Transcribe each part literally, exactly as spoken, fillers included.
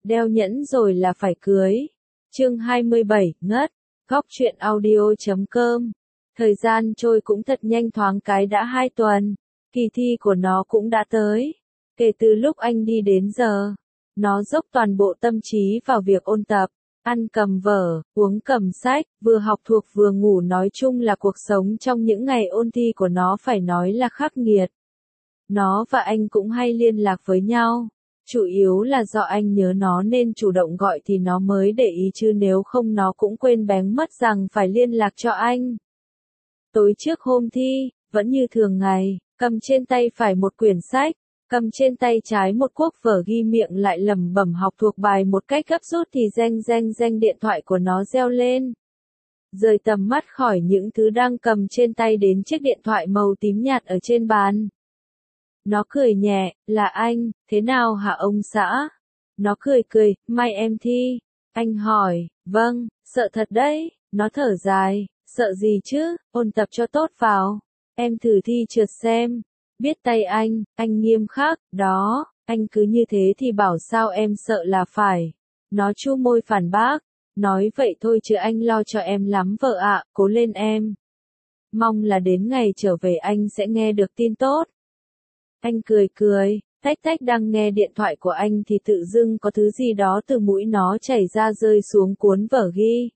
đeo nhẫn rồi là phải cưới. Chương hai mươi bảy, ngất. Góc truyện audio chấm com. Thời gian trôi cũng thật nhanh, thoáng cái đã hai tuần. Kỳ thi của nó cũng đã tới. Kể từ lúc anh đi đến giờ, nó dốc toàn bộ tâm trí vào việc ôn tập, ăn cầm vở, uống cầm sách, vừa học thuộc vừa ngủ, nói chung là cuộc sống trong những ngày ôn thi của nó phải nói là khắc nghiệt. Nó và anh cũng hay liên lạc với nhau. Chủ yếu là do anh nhớ nó nên chủ động gọi thì nó mới để ý, chứ nếu không nó cũng quên bén mất rằng phải liên lạc cho anh. Tối trước hôm thi, vẫn như thường ngày, cầm trên tay phải một quyển sách, cầm trên tay trái một cuốc vở, ghi miệng lại lẩm bẩm học thuộc bài một cách gấp rút thì reng reng reng điện thoại của nó reo lên. Rời tầm mắt khỏi những thứ đang cầm trên tay đến chiếc điện thoại màu tím nhạt ở trên bàn. Nó cười nhẹ, là anh, thế nào hả ông xã? Nó cười cười, may em thi. Anh hỏi, vâng, sợ thật đấy. Nó thở dài, sợ gì chứ, ôn tập cho tốt vào. Em thử thi trượt xem. Biết tay anh, anh nghiêm khắc, đó, anh cứ như thế thì bảo sao em sợ là phải. Nó chu môi phản bác, nói vậy thôi chứ anh lo cho em lắm vợ ạ, cố lên em. Mong là đến ngày trở về anh sẽ nghe được tin tốt. Anh cười cười, tách tách đang nghe điện thoại của anh thì tự dưng có thứ gì đó từ mũi nó chảy ra rơi xuống cuốn vở ghi.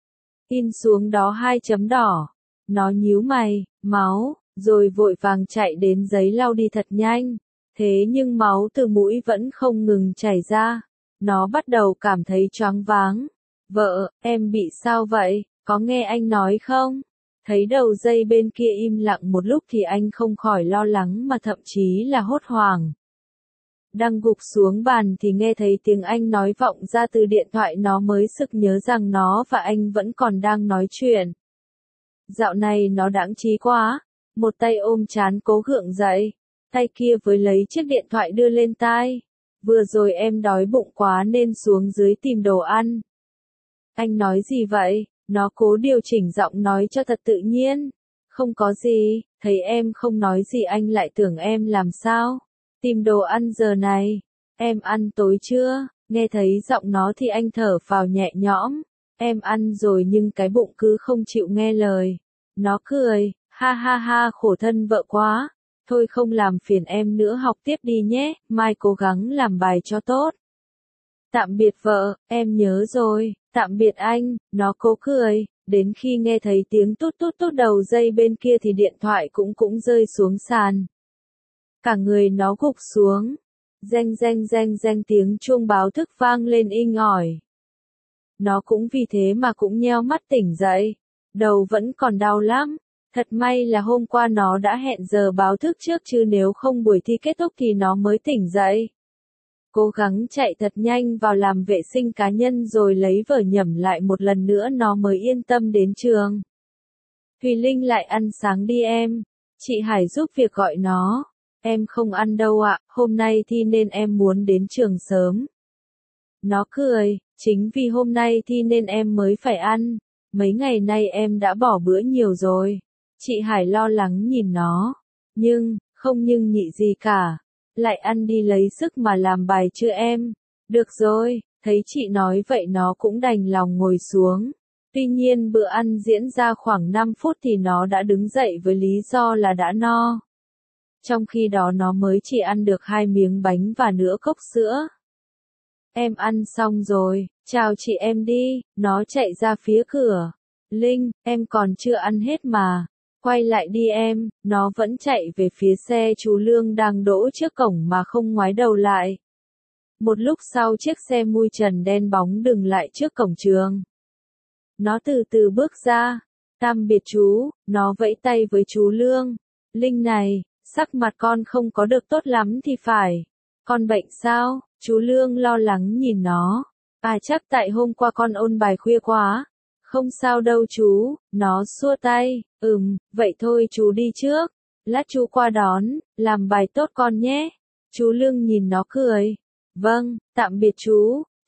In xuống đó hai chấm đỏ. Nó nhíu mày, máu, rồi vội vàng chạy đến giấy lau đi thật nhanh. Thế nhưng máu từ mũi vẫn không ngừng chảy ra. Nó bắt đầu cảm thấy choáng váng. Vợ, em bị sao vậy, có nghe anh nói không? Thấy đầu dây bên kia im lặng một lúc thì anh không khỏi lo lắng mà thậm chí là hốt hoảng. Đang gục xuống bàn thì nghe thấy tiếng anh nói vọng ra từ điện thoại, nó mới sực nhớ rằng nó và anh vẫn còn đang nói chuyện. Dạo này nó đãng trí quá, một tay ôm trán cố gượng dậy, tay kia với lấy chiếc điện thoại đưa lên tai. Vừa rồi em đói bụng quá nên xuống dưới tìm đồ ăn. Anh nói gì vậy? Nó cố điều chỉnh giọng nói cho thật tự nhiên. Không có gì, thấy em không nói gì anh lại tưởng em làm sao. Tìm đồ ăn giờ này. Em ăn tối chưa? Nghe thấy giọng nó thì anh thở phào nhẹ nhõm. Em ăn rồi nhưng cái bụng cứ không chịu nghe lời. Nó cười, ha ha ha, khổ thân vợ quá. Thôi không làm phiền em nữa, học tiếp đi nhé, mai cố gắng làm bài cho tốt. Tạm biệt vợ, em nhớ rồi. Tạm biệt anh, nó cố cười, đến khi nghe thấy tiếng tút tút tút đầu dây bên kia thì điện thoại cũng cũng rơi xuống sàn. Cả người nó gục xuống, reng reng reng reng tiếng chuông báo thức vang lên inh ỏi. Nó cũng vì thế mà cũng nheo mắt tỉnh dậy, đầu vẫn còn đau lắm. Thật may là hôm qua nó đã hẹn giờ báo thức trước, chứ nếu không buổi thi kết thúc thì nó mới tỉnh dậy. Cố gắng chạy thật nhanh vào làm vệ sinh cá nhân rồi lấy vở nhẩm lại một lần nữa nó mới yên tâm đến trường. Thùy Linh lại ăn sáng đi em. Chị Hải giúp việc gọi nó. Em không ăn đâu ạ, hôm nay thi nên em muốn đến trường sớm. Nó cười, chính vì hôm nay thi nên em mới phải ăn. Mấy ngày nay em đã bỏ bữa nhiều rồi. Chị Hải lo lắng nhìn nó. Nhưng, không nhưng nhị gì cả. Lại ăn đi lấy sức mà làm bài chưa em? Được rồi, thấy chị nói vậy nó cũng đành lòng ngồi xuống. Tuy nhiên bữa ăn diễn ra khoảng năm phút thì nó đã đứng dậy với lý do là đã no. Trong khi đó nó mới chỉ ăn được hai miếng bánh và nửa cốc sữa. Em ăn xong rồi, chào chị em đi, nó chạy ra phía cửa. Linh, em còn chưa ăn hết mà. Quay lại đi em, nó vẫn chạy về phía xe chú Lương đang đỗ trước cổng mà không ngoái đầu lại. Một lúc sau chiếc xe mui trần đen bóng dừng lại trước cổng trường. Nó từ từ bước ra. Tạm biệt chú, nó vẫy tay với chú Lương. Linh này, sắc mặt con không có được tốt lắm thì phải. Con bệnh sao? Chú Lương lo lắng nhìn nó. À chắc tại hôm qua con ôn bài khuya quá. Không sao đâu chú, nó xua tay, ừm, vậy thôi chú đi trước, lát chú qua đón, làm bài tốt con nhé. Chú Lương nhìn nó cười, vâng, tạm biệt chú,